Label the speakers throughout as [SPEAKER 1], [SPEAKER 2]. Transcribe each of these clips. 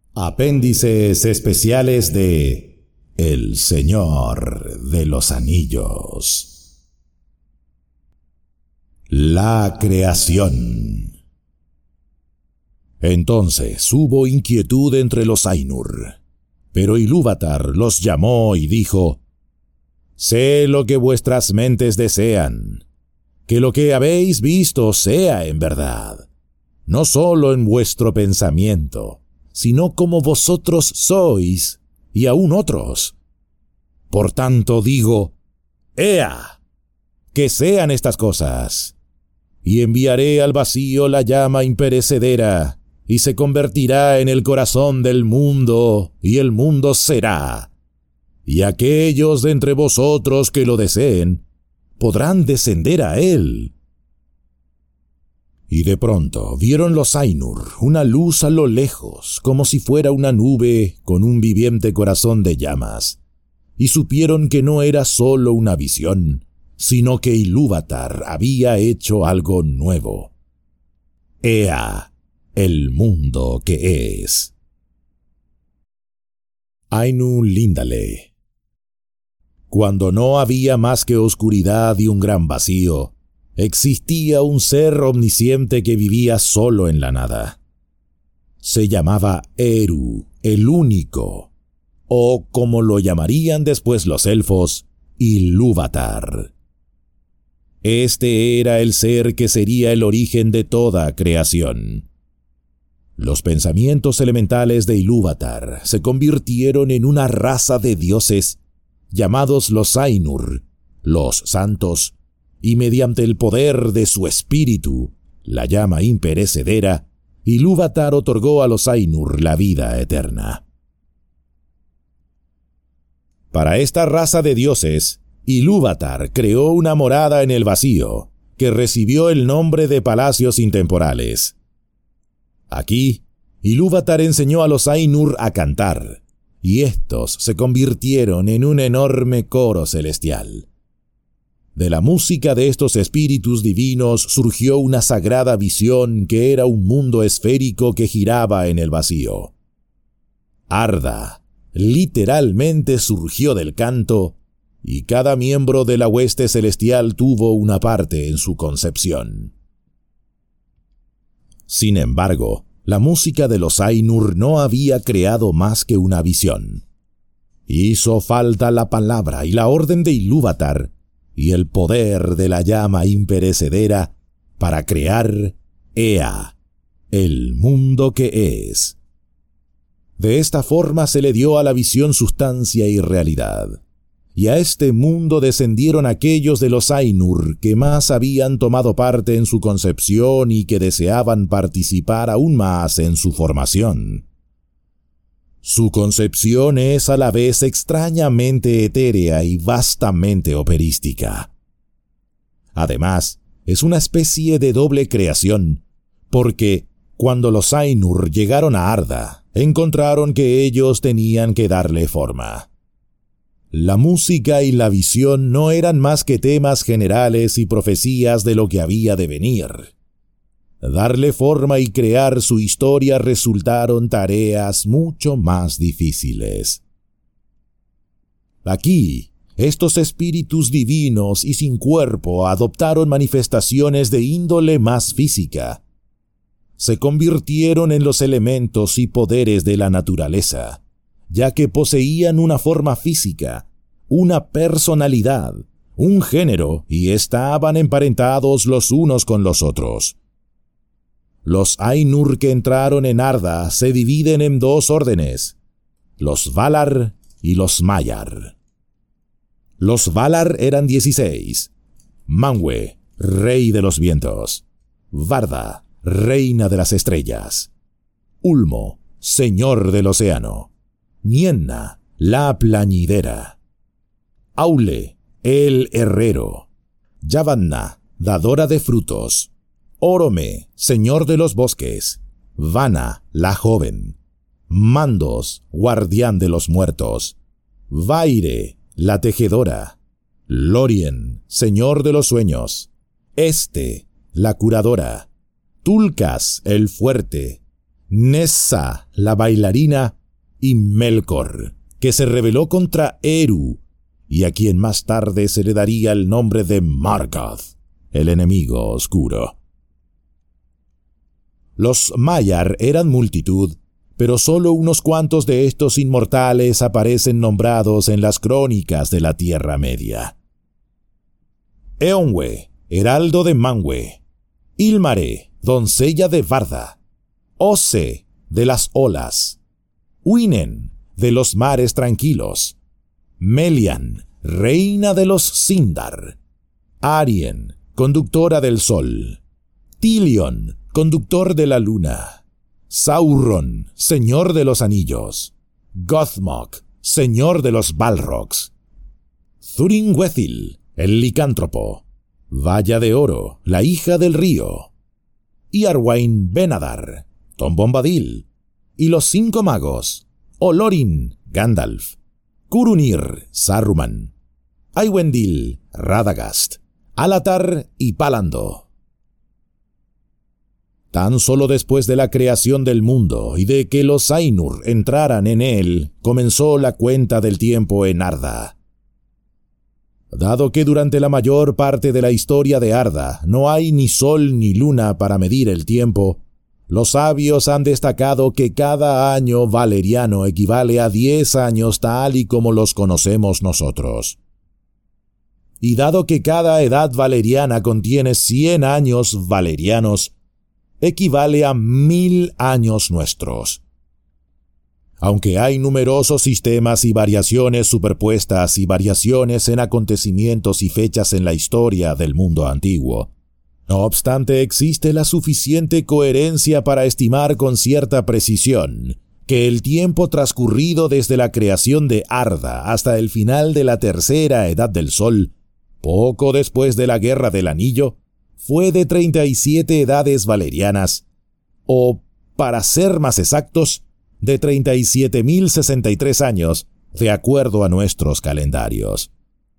[SPEAKER 1] Apéndices especiales de El Señor de los Anillos. La creación. Entonces hubo inquietud entre los Ainur, pero Ilúvatar los llamó y dijo: «Sé lo que vuestras mentes desean, que lo que habéis visto sea en verdad, no solo en vuestro pensamiento, sino como vosotros sois, y aún otros. Por tanto digo, ¡Ea! Que sean estas cosas, y enviaré al vacío la llama imperecedera, y se convertirá en el corazón del mundo, y el mundo será. Y aquellos de entre vosotros que lo deseen, podrán descender a él». Y de pronto vieron los Ainur una luz a lo lejos, como si fuera una nube con un viviente corazón de llamas, y supieron que no era solo una visión, sino que Ilúvatar había hecho algo nuevo. ¡Ea! El mundo que es. Ainulindale. Cuando no había más que oscuridad y un gran vacío, existía un ser omnisciente que vivía solo en la nada. Se llamaba Eru, el único, o como lo llamarían después los elfos, Ilúvatar. Este era el ser que sería el origen de toda creación. Los pensamientos elementales de Ilúvatar se convirtieron en una raza de dioses llamados los Ainur, los santos, y mediante el poder de su espíritu, la llama imperecedera, Ilúvatar otorgó a los Ainur la vida eterna. Para esta raza de dioses, Ilúvatar creó una morada en el vacío, que recibió el nombre de palacios intemporales. Aquí, Ilúvatar enseñó a los Ainur a cantar, y estos se convirtieron en un enorme coro celestial. De la música de estos espíritus divinos surgió una sagrada visión que era un mundo esférico que giraba en el vacío. Arda literalmente surgió del canto, y cada miembro de la hueste celestial tuvo una parte en su concepción. Sin embargo, la música de los Ainur no había creado más que una visión. Hizo falta la palabra y la orden de Ilúvatar, y el poder de la llama imperecedera para crear Ea, el mundo que es. De esta forma se le dio a la visión sustancia y realidad, y a este mundo descendieron aquellos de los Ainur que más habían tomado parte en su concepción y que deseaban participar aún más en su formación. Su concepción es a la vez extrañamente etérea y vastamente operística. Además, es una especie de doble creación, porque cuando los Ainur llegaron a Arda, encontraron que ellos tenían que darle forma. La música y la visión no eran más que temas generales y profecías de lo que había de venir. Darle forma y crear su historia resultaron tareas mucho más difíciles. Aquí, estos espíritus divinos y sin cuerpo adoptaron manifestaciones de índole más física. Se convirtieron en los elementos y poderes de la naturaleza, ya que poseían una forma física, una personalidad, un género y estaban emparentados los unos con los otros. Los Ainur que entraron en Arda se dividen en dos órdenes, los Valar y los Maiar. Los Valar eran 16, Manwë, rey de los vientos, Varda, reina de las estrellas, Ulmo, señor del océano, Nienna, la plañidera, Aule, el herrero, Yavanna, dadora de frutos, Orome, señor de los bosques, Vana, la joven, Mandos, guardián de los muertos, Vaire, la tejedora, Lórien, señor de los sueños, Este, la curadora, Tulkas, el fuerte, Nessa, la bailarina, y Melkor, que se rebeló contra Eru, y a quien más tarde se le daría el nombre de Morgoth, el enemigo oscuro. Los Maiar eran multitud, pero solo unos cuantos de estos inmortales aparecen nombrados en las crónicas de la Tierra Media. Eonwe, heraldo de Manwë; Ilmare, doncella de Varda; Ose, de las olas; Uinen, de los mares tranquilos; Melian, reina de los Sindar; Arien, conductora del sol; Tilion, conductor de la luna; Sauron, señor de los anillos; Gothmog, señor de los Balrogs; Thurin-Wethil, el licántropo; Valla de Oro, la hija del río; Iarwain Ben-Hadar, Tom Bombadil; y los 5 magos: Olorin, Gandalf; Curunir, Saruman; Aywendil, Radagast; Alatar y Palando. Tan solo después de la creación del mundo y de que los Ainur entraran en él, comenzó la cuenta del tiempo en Arda. Dado que durante la mayor parte de la historia de Arda no hay ni sol ni luna para medir el tiempo, los sabios han destacado que cada año valeriano equivale a 10 años tal y como los conocemos nosotros. Y dado que cada edad valeriana contiene 100 años valerianos, equivale a 1000 años nuestros. Aunque hay numerosos sistemas y variaciones superpuestas y variaciones en acontecimientos y fechas en la historia del mundo antiguo, no obstante existe la suficiente coherencia para estimar con cierta precisión que el tiempo transcurrido desde la creación de Arda hasta el final de la tercera edad del Sol, poco después de la Guerra del Anillo, fue de 37 edades valerianas, o, para ser más exactos, de 37.063 años, de acuerdo a nuestros calendarios.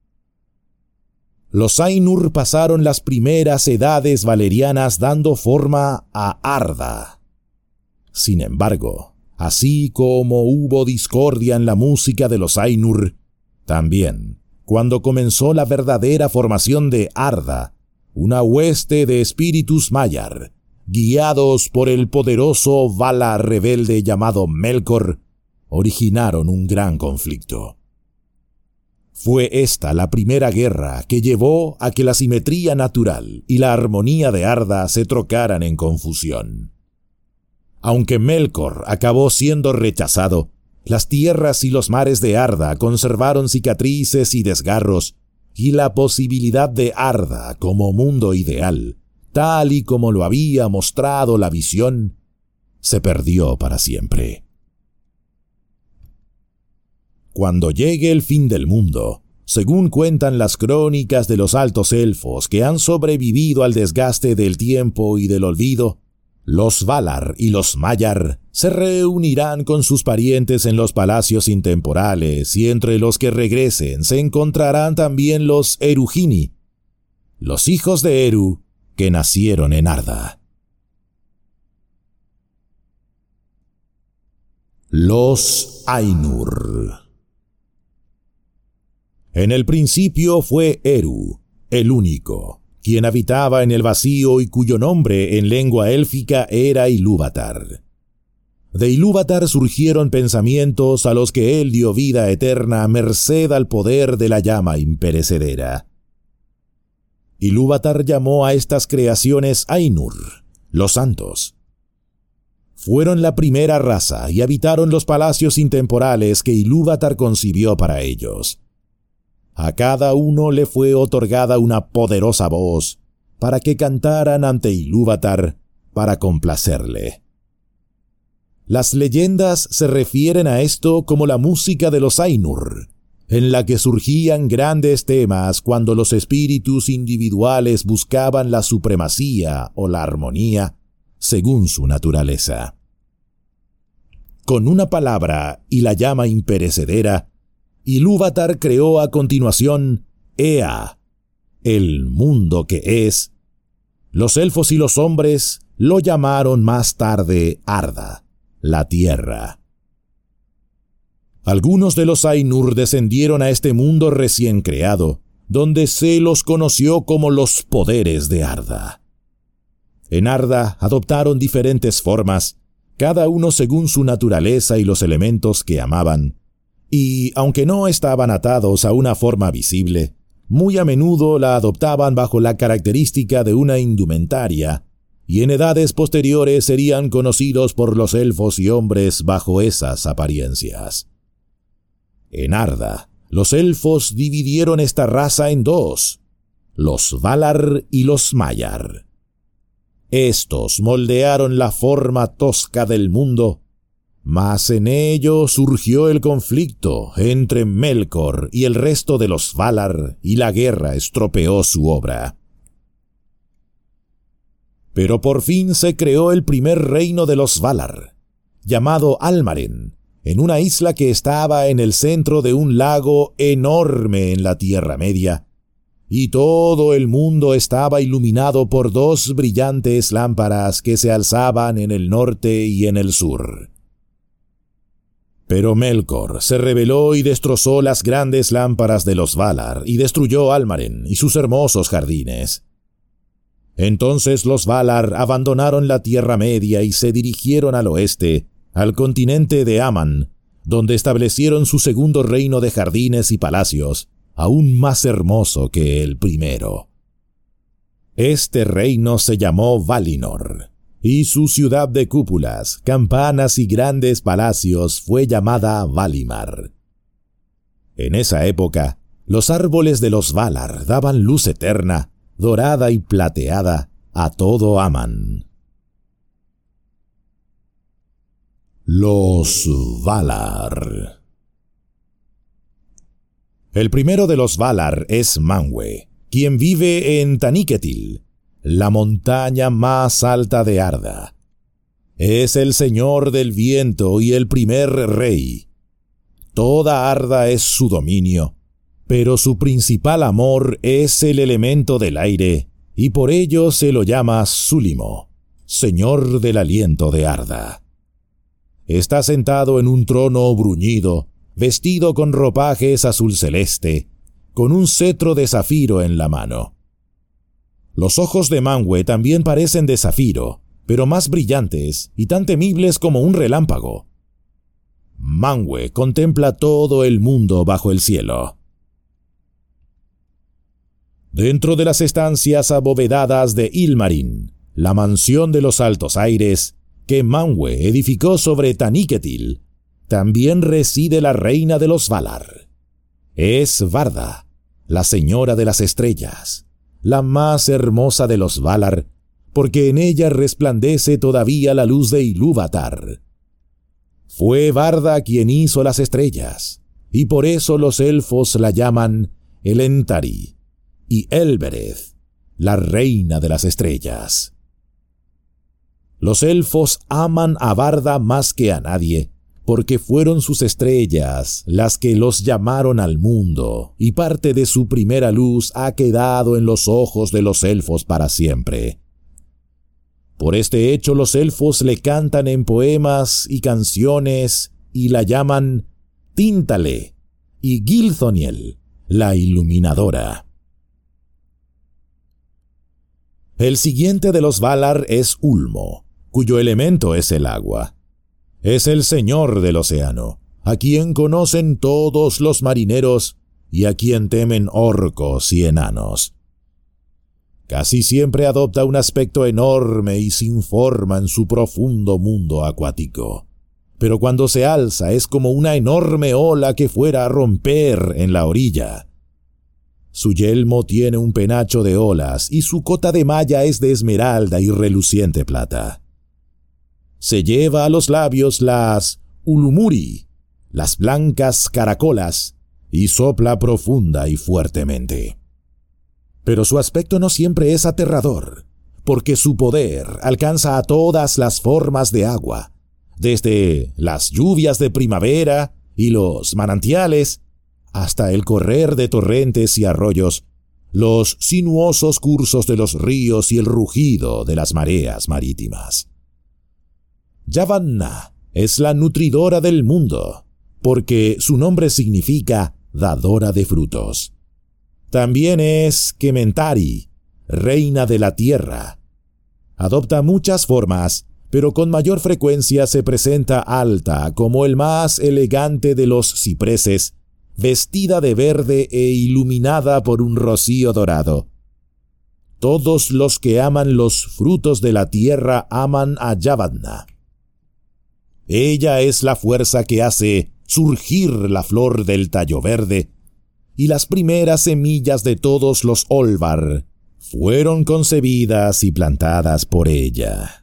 [SPEAKER 1] Los Ainur pasaron las primeras edades valerianas dando forma a Arda. Sin embargo, así como hubo discordia en la música de los Ainur, también, cuando comenzó la verdadera formación de Arda, una hueste de espíritus Maiar, guiados por el poderoso Valar rebelde llamado Melkor, originaron un gran conflicto. Fue esta la primera guerra que llevó a que la simetría natural y la armonía de Arda se trocaran en confusión. Aunque Melkor acabó siendo rechazado, las tierras y los mares de Arda conservaron cicatrices y desgarros, y la posibilidad de Arda como mundo ideal, tal y como lo había mostrado la visión, se perdió para siempre. Cuando llegue el fin del mundo, según cuentan las crónicas de los altos elfos que han sobrevivido al desgaste del tiempo y del olvido, los Valar y los Maiar se reunirán con sus parientes en los palacios intemporales, y entre los que regresen se encontrarán también los Eruhini, los hijos de Eru que nacieron en Arda. Los Ainur. En el principio fue Eru, el único, quien habitaba en el vacío y cuyo nombre en lengua élfica era Ilúvatar. De Ilúvatar surgieron pensamientos a los que él dio vida eterna merced al poder de la llama imperecedera. Ilúvatar llamó a estas creaciones Ainur, los santos. Fueron la primera raza y habitaron los palacios intemporales que Ilúvatar concibió para ellos. A cada uno le fue otorgada una poderosa voz para que cantaran ante Ilúvatar para complacerle. Las leyendas se refieren a esto como la música de los Ainur, en la que surgían grandes temas cuando los espíritus individuales buscaban la supremacía o la armonía según su naturaleza. Con una palabra y la llama imperecedera, Ilúvatar creó a continuación Ea, el mundo que es, los elfos y los hombres, lo llamaron más tarde Arda, la tierra. Algunos de los Ainur descendieron a este mundo recién creado, donde se los conoció como los poderes de Arda. En Arda adoptaron diferentes formas, cada uno según su naturaleza y los elementos que amaban, y aunque no estaban atados a una forma visible, muy a menudo la adoptaban bajo la característica de una indumentaria, y en edades posteriores serían conocidos por los elfos y hombres bajo esas apariencias. En Arda, los elfos dividieron esta raza en dos, los Valar y los Maiar. Estos moldearon la forma tosca del mundo, mas en ello surgió el conflicto entre Melkor y el resto de los Valar y la guerra estropeó su obra. Pero por fin se creó el primer reino de los Valar, llamado Almaren, en una isla que estaba en el centro de un lago enorme en la Tierra Media, y todo el mundo estaba iluminado por dos brillantes lámparas que se alzaban en el norte y en el sur. Pero Melkor se rebeló y destrozó las grandes lámparas de los Valar y destruyó Almaren y sus hermosos jardines. Entonces los Valar abandonaron la Tierra Media y se dirigieron al oeste, al continente de Aman, donde establecieron su segundo reino de jardines y palacios, aún más hermoso que el primero. Este reino se llamó Valinor, y su ciudad de cúpulas, campanas y grandes palacios fue llamada Valimar. En esa época, los árboles de los Valar daban luz eterna, dorada y plateada, a todo Aman. Los Valar. El primero de los Valar es Manwë, quien vive en Taniquetil, la montaña más alta de Arda. Es el señor del viento y el primer rey. Toda Arda es su dominio, pero su principal amor es el elemento del aire, y por ello se lo llama Súlimo, señor del aliento de Arda. Está sentado en un trono bruñido, vestido con ropajes azul celeste, con un cetro de zafiro en la mano. Los ojos de Manwë también parecen de zafiro, pero más brillantes y tan temibles como un relámpago. Manwë contempla todo el mundo bajo el cielo. Dentro de las estancias abovedadas de Ilmarin, la mansión de los altos aires, que Manwë edificó sobre Taniquetil, también reside la reina de los Valar. Es Varda, la señora de las estrellas, la más hermosa de los Valar, porque en ella resplandece todavía la luz de Ilúvatar. Fue Varda quien hizo las estrellas, y por eso los elfos la llaman Elentari, y Elbereth, la reina de las estrellas. Los elfos aman a Varda más que a nadie, porque fueron sus estrellas las que los llamaron al mundo, y parte de su primera luz ha quedado en los ojos de los elfos para siempre. Por este hecho los elfos le cantan en poemas y canciones, y la llaman Tíntale, y Gilthoniel, la iluminadora. El siguiente de los Valar es Ulmo, cuyo elemento es el agua. Es el señor del océano, a quien conocen todos los marineros y a quien temen orcos y enanos. Casi siempre adopta un aspecto enorme y sin forma en su profundo mundo acuático, pero cuando se alza es como una enorme ola que fuera a romper en la orilla. Su yelmo tiene un penacho de olas y su cota de malla es de esmeralda y reluciente plata. Se lleva a los labios las ulumuri, las blancas caracolas, y sopla profunda y fuertemente. Pero su aspecto no siempre es aterrador, porque su poder alcanza a todas las formas de agua, desde las lluvias de primavera y los manantiales, hasta el correr de torrentes y arroyos, los sinuosos cursos de los ríos y el rugido de las mareas marítimas. Yavanna es la nutridora del mundo, porque su nombre significa dadora de frutos. También es Kementari, reina de la tierra. Adopta muchas formas, pero con mayor frecuencia se presenta alta como el más elegante de los cipreses, vestida de verde e iluminada por un rocío dorado. Todos los que aman los frutos de la tierra aman a Yavanna. Ella es la fuerza que hace surgir la flor del tallo verde, y las primeras semillas de todos los Olvar fueron concebidas y plantadas por ella.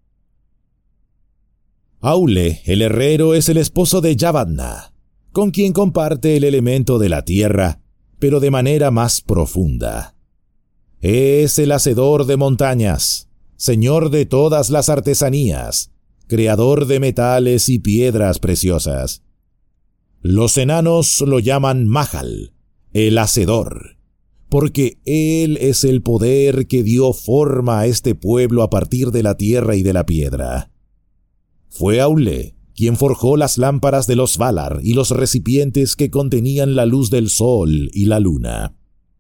[SPEAKER 1] Aule, el herrero, es el esposo de Yavanna, con quien comparte el elemento de la tierra, pero de manera más profunda. Es el hacedor de montañas, señor de todas las artesanías, creador de metales y piedras preciosas. Los enanos lo llaman Mahal, el hacedor, porque él es el poder que dio forma a este pueblo a partir de la tierra y de la piedra. Fue Aule quien forjó las lámparas de los Valar y los recipientes que contenían la luz del sol y la luna.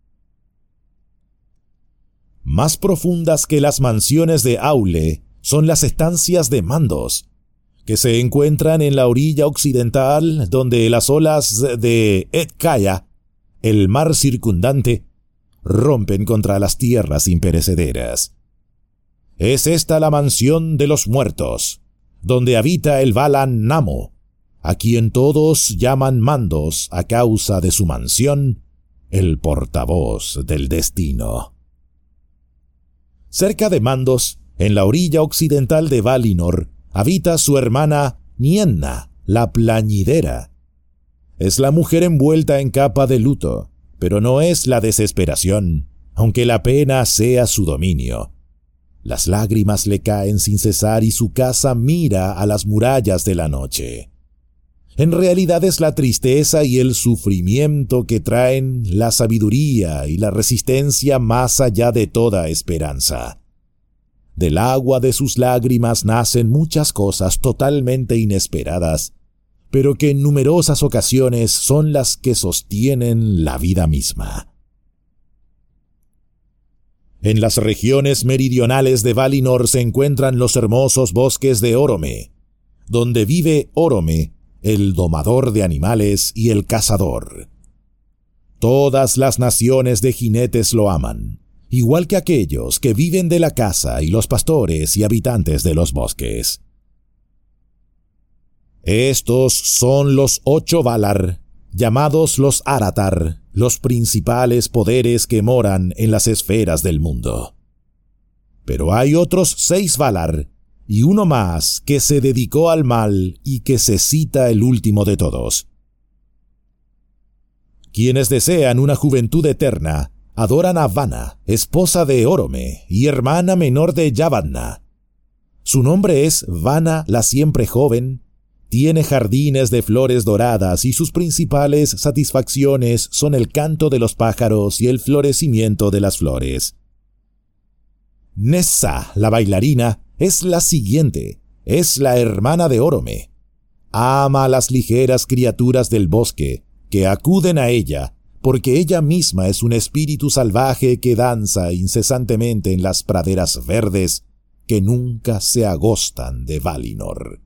[SPEAKER 1] Más profundas que las mansiones de Aule son las estancias de Mandos, que se encuentran en la orilla occidental donde las olas de Etkaya, el mar circundante, rompen contra las tierras imperecederas. Es esta la mansión de los muertos, donde habita el Valan Namo, a quien todos llaman Mandos a causa de su mansión, el portavoz del destino. Cerca de Mandos, en la orilla occidental de Valinor, habita su hermana Nienna, la plañidera. Es la mujer envuelta en capa de luto, pero no es la desesperación, aunque la pena sea su dominio. Las lágrimas le caen sin cesar y su casa mira a las murallas de la noche. En realidad es la tristeza y el sufrimiento que traen la sabiduría y la resistencia más allá de toda esperanza. Del agua de sus lágrimas nacen muchas cosas totalmente inesperadas, pero que en numerosas ocasiones son las que sostienen la vida misma. En las regiones meridionales de Valinor se encuentran los hermosos bosques de Orome, donde vive Orome, el domador de animales y el cazador. Todas las naciones de jinetes lo aman, igual que aquellos que viven de la caza y los pastores y habitantes de los bosques. Estos son los 8 Valar, llamados los Aratar, los principales poderes que moran en las esferas del mundo. Pero hay otros 6 Valar, y uno más que se dedicó al mal y que se cita el último de todos. Quienes desean una juventud eterna, adoran a Vana, esposa de Orome y hermana menor de Yavanna. Su nombre es Vana la siempre joven, tiene jardines de flores doradas y sus principales satisfacciones son el canto de los pájaros y el florecimiento de las flores. Nessa, la bailarina, es la siguiente, es la hermana de Orome. Ama a las ligeras criaturas del bosque, que acuden a ella, porque ella misma es un espíritu salvaje que danza incesantemente en las praderas verdes que nunca se agostan de Valinor.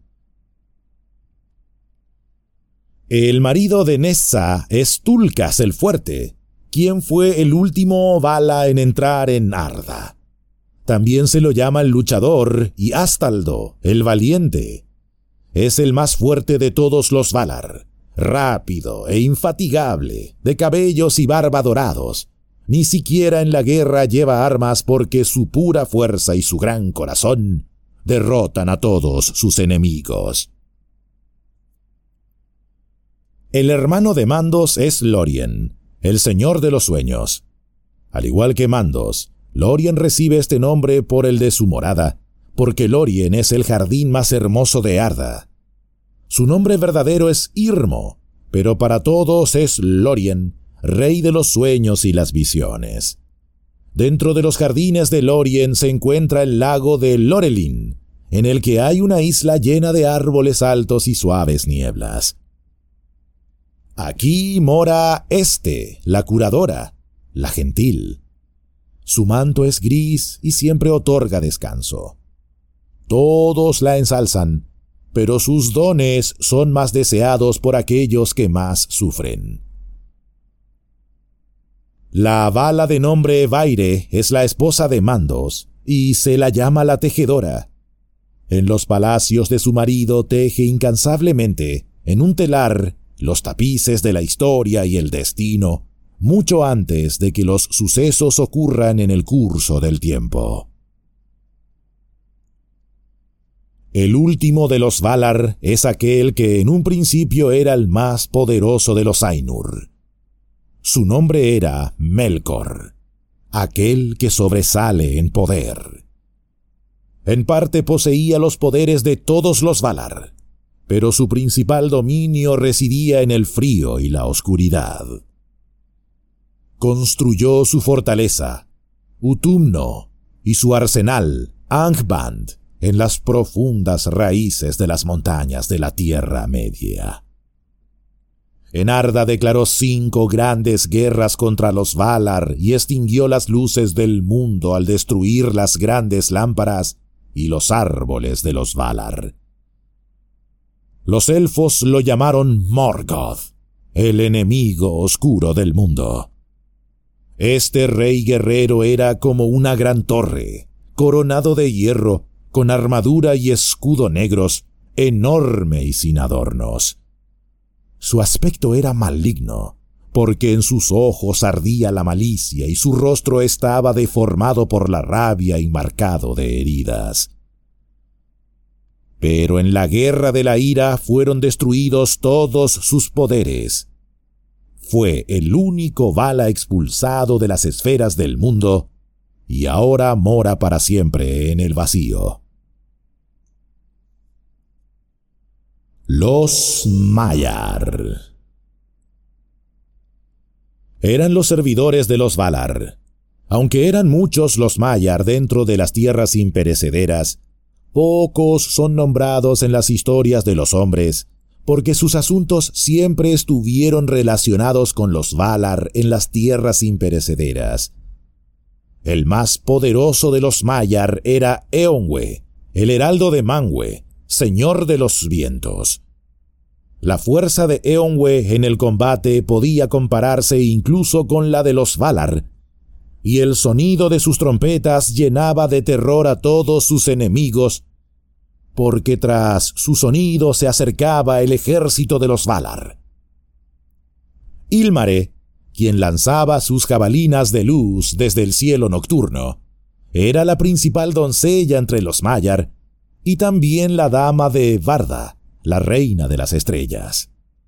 [SPEAKER 1] El marido de Nessa es Tulkas el Fuerte, quien fue el último Vala en entrar en Arda. También se lo llama el luchador y Astaldo, el valiente. Es el más fuerte de todos los Valar, rápido e infatigable, de cabellos y barba dorados. Ni siquiera en la guerra lleva armas porque su pura fuerza y su gran corazón derrotan a todos sus enemigos. El hermano de Mandos es Lórien, el señor de los sueños. Al igual que Mandos, Lórien recibe este nombre por el de su morada, porque Lórien es el jardín más hermoso de Arda. Su nombre verdadero es Irmo, pero para todos es Lórien, rey de los sueños y las visiones. Dentro de los jardines de Lórien se encuentra el lago de Lorelin, en el que hay una isla llena de árboles altos y suaves nieblas. Aquí mora la curadora, la gentil. Su manto es gris y siempre otorga descanso. Todos la ensalzan, pero sus dones son más deseados por aquellos que más sufren. La Vala de nombre Vaire es la esposa de Mandos, y se la llama la tejedora. En los palacios de su marido teje incansablemente, en un telar, los tapices de la historia y el destino, mucho antes de que los sucesos ocurran en el curso del tiempo. El último de los Valar es aquel que en un principio era el más poderoso de los Ainur. Su nombre era Melkor, aquel que sobresale en poder. En parte poseía los poderes de todos los Valar, pero su principal dominio residía en el frío y la oscuridad. Construyó su fortaleza, Utumno, y su arsenal, Angband, en las profundas raíces de las montañas de la Tierra Media. En Arda declaró 5 grandes guerras contra los Valar y extinguió las luces del mundo al destruir las grandes lámparas y los árboles de los Valar. Los elfos lo llamaron Morgoth, el enemigo oscuro del mundo. Este rey guerrero era como una gran torre, coronado de hierro, con armadura y escudo negros, enorme y sin adornos. Su aspecto era maligno, porque en sus ojos ardía la malicia y su rostro estaba deformado por la rabia y marcado de heridas. Pero en la guerra de la ira fueron destruidos todos sus poderes. Fue el único Vala expulsado de las esferas del mundo y ahora mora para siempre en el vacío. Los Maiar. Eran los servidores de los Valar. Aunque eran muchos los Maiar dentro de las tierras imperecederas, pocos son nombrados en las historias de los hombres, porque sus asuntos siempre estuvieron relacionados con los Valar en las tierras imperecederas. El más poderoso de los Maiar era Eonwe, el heraldo de Manwë, señor de los vientos. La fuerza de Eonwe en el combate podía compararse incluso con la de los Valar, y el sonido de sus trompetas llenaba de terror a todos sus enemigos, porque tras su sonido se acercaba el ejército de los Valar. Ilmare, quien lanzaba sus jabalinas de luz desde el cielo nocturno, era la principal doncella entre los Maiar, y también la dama de Varda, la reina de las estrellas.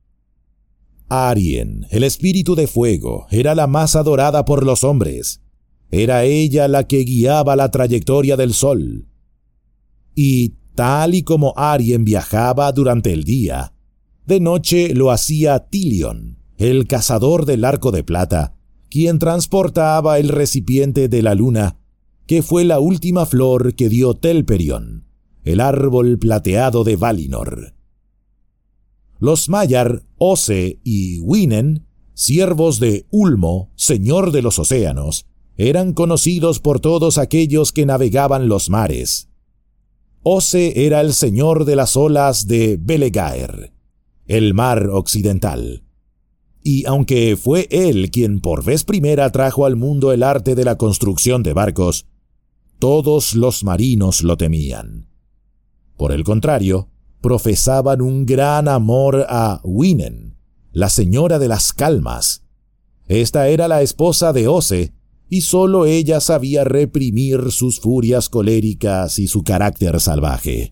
[SPEAKER 1] Arien, el espíritu de fuego, era la más adorada por los hombres. Era ella la que guiaba la trayectoria del sol. Y tal y como Arien viajaba durante el día, de noche lo hacía Tilion, el cazador del arco de plata, quien transportaba el recipiente de la luna, que fue la última flor que dio Telperion, el árbol plateado de Valinor. Los Maiar, Ose y Winen, siervos de Ulmo, señor de los océanos, eran conocidos por todos aquellos que navegaban los mares. Ose era el señor de las olas de Belegaer, el mar occidental. Y aunque fue él quien por vez primera trajo al mundo el arte de la construcción de barcos, todos los marinos lo temían. Por el contrario, profesaban un gran amor a Winen, la señora de las calmas. Esta era la esposa de Ose, y sólo ella sabía reprimir sus furias coléricas y su carácter salvaje.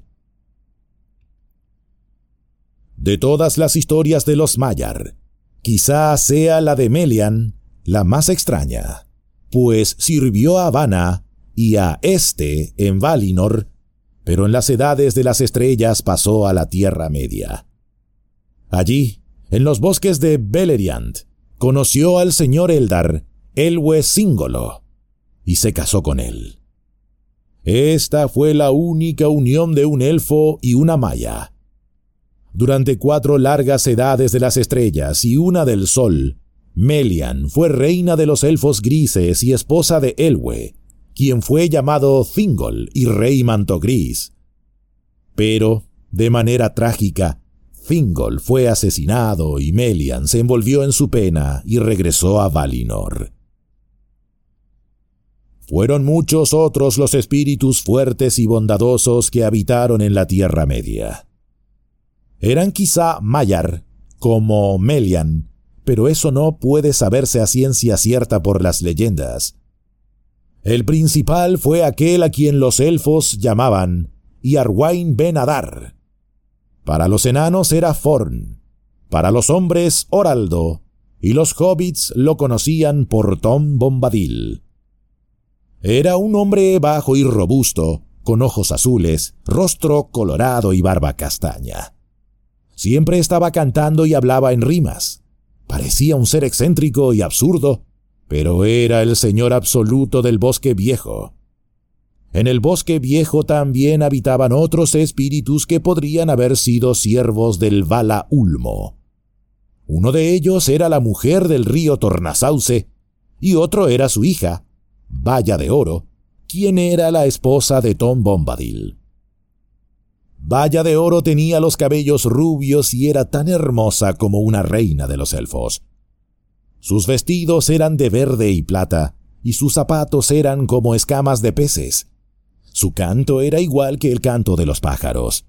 [SPEAKER 1] De todas las historias de los Maiar, quizá sea la de Melian la más extraña, pues sirvió a Vana y a en Valinor, pero en las edades de las estrellas pasó a la Tierra Media. Allí, en los bosques de Beleriand, conoció al señor Eldar, Elwë Síngolo, y se casó con él. Esta fue la única unión de un elfo y una maya. Durante 4 largas edades de las estrellas y una del sol, Melian fue reina de los elfos grises y esposa de Elwë, quien fue llamado Thingol y rey manto gris. Pero, de manera trágica, Thingol fue asesinado y Melian se envolvió en su pena y regresó a Valinor. Fueron muchos otros los espíritus fuertes y bondadosos que habitaron en la Tierra Media. Eran quizá Maiar, como Melian, pero eso no puede saberse a ciencia cierta por las leyendas. El principal fue aquel a quien los elfos llamaban Iarwain Ben Adar. Para los enanos era Forn, para los hombres Oraldo, y los hobbits lo conocían por Tom Bombadil. Era un hombre bajo y robusto, con ojos azules, rostro colorado y barba castaña. Siempre estaba cantando y hablaba en rimas. Parecía un ser excéntrico y absurdo, pero era el señor absoluto del bosque viejo. En el bosque viejo también habitaban otros espíritus que podrían haber sido siervos del Vala Ulmo. Uno de ellos era la mujer del río Tornasauce, y otro era su hija, Valla de Oro, quien era la esposa de Tom Bombadil. Valla de Oro tenía los cabellos rubios y era tan hermosa como una reina de los elfos. Sus vestidos eran de verde y plata, y sus zapatos eran como escamas de peces. Su canto era igual que el canto de los pájaros.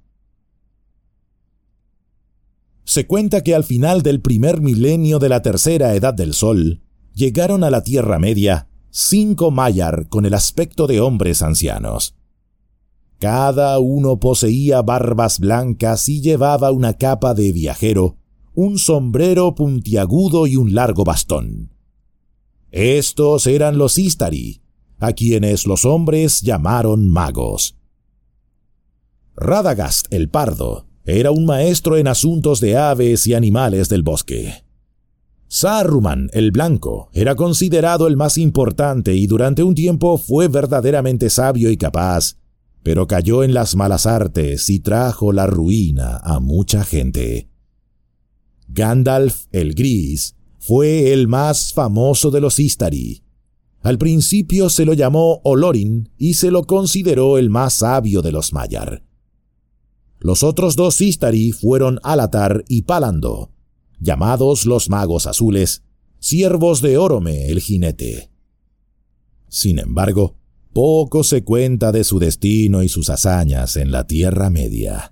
[SPEAKER 1] Se cuenta que al final del primer milenio de la tercera edad del Sol, llegaron a la Tierra Media 5 Maiar con el aspecto de hombres ancianos. Cada uno poseía barbas blancas y llevaba una capa de viajero, un sombrero puntiagudo y un largo bastón. Estos eran los Istari, a quienes los hombres llamaron magos. Radagast el Pardo era un maestro en asuntos de aves y animales del bosque. Saruman el Blanco era considerado el más importante y durante un tiempo fue verdaderamente sabio y capaz, pero cayó en las malas artes y trajo la ruina a mucha gente. Gandalf el Gris fue el más famoso de los Istari. Al principio se lo llamó Olorin y se lo consideró el más sabio de los Maiar. Los otros 2 Istari fueron Alatar y Palando, llamados los Magos Azules, siervos de Orome el jinete. Sin embargo, poco se cuenta de su destino y sus hazañas en la Tierra Media.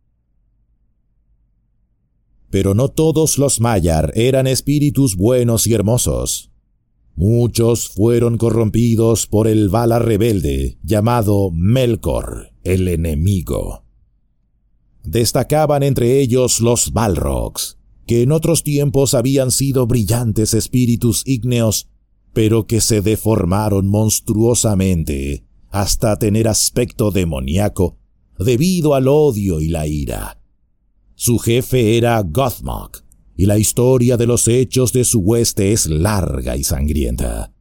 [SPEAKER 1] Pero no todos los Maiar eran espíritus buenos y hermosos. Muchos fueron corrompidos por el Vala rebelde, llamado Melkor, el enemigo. Destacaban entre ellos los Balrogs, que en otros tiempos habían sido brillantes espíritus ígneos, pero que se deformaron monstruosamente hasta tener aspecto demoníaco debido al odio y la ira. Su jefe era Gothmog, y la historia de los hechos de su hueste es larga y sangrienta.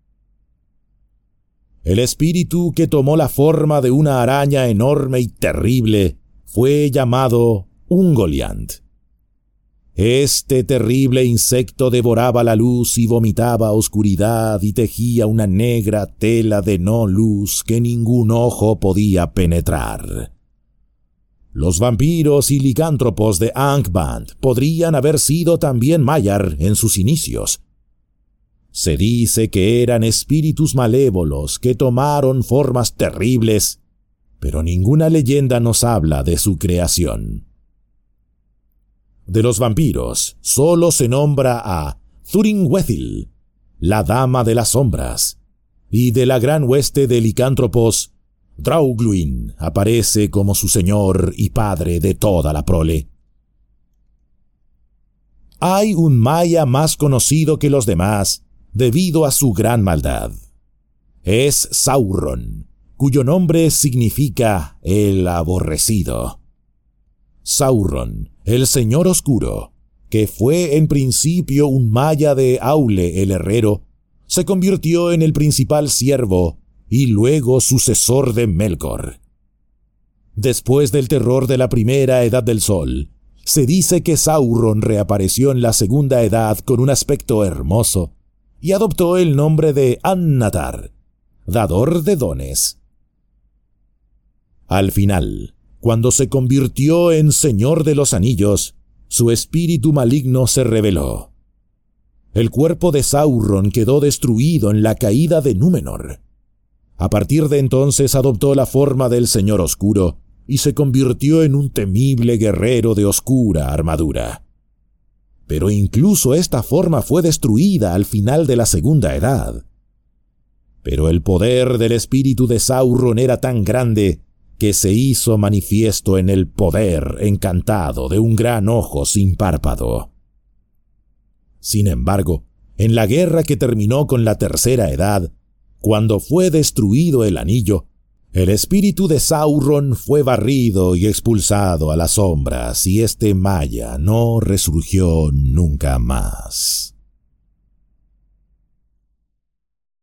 [SPEAKER 1] El espíritu que tomó la forma de una araña enorme y terrible fue llamado Ungoliant. Este terrible insecto devoraba la luz y vomitaba oscuridad y tejía una negra tela de no luz que ningún ojo podía penetrar. Los vampiros y licántropos de Angband podrían haber sido también Maiar en sus inicios. Se dice que eran espíritus malévolos que tomaron formas terribles, pero ninguna leyenda nos habla de su creación. De los vampiros, solo se nombra a Thurin-Wethil, la Dama de las Sombras, y de la gran hueste de licántropos, Draugluin aparece como su señor y padre de toda la prole. Hay un Maia más conocido que los demás debido a su gran maldad. Es Sauron, cuyo nombre significa el aborrecido. Sauron, el Señor Oscuro, que fue en principio un maya de Aule el herrero, se convirtió en el principal siervo y luego sucesor de Melkor. Después del terror de la primera edad del sol, se dice que Sauron reapareció en la segunda edad con un aspecto hermoso y adoptó el nombre de Annatar, dador de dones. Al final, cuando se convirtió en Señor de los Anillos, su espíritu maligno se reveló. El cuerpo de Sauron quedó destruido en la caída de Númenor. A partir de entonces adoptó la forma del Señor Oscuro y se convirtió en un temible guerrero de oscura armadura. Pero incluso esta forma fue destruida al final de la Segunda Edad. Pero el poder del espíritu de Sauron era tan grande que se hizo manifiesto en el poder encantado de un gran ojo sin párpado. Sin embargo, en la guerra que terminó con la Tercera Edad, cuando fue destruido el anillo, el espíritu de Sauron fue barrido y expulsado a las sombras y este maya no resurgió nunca más.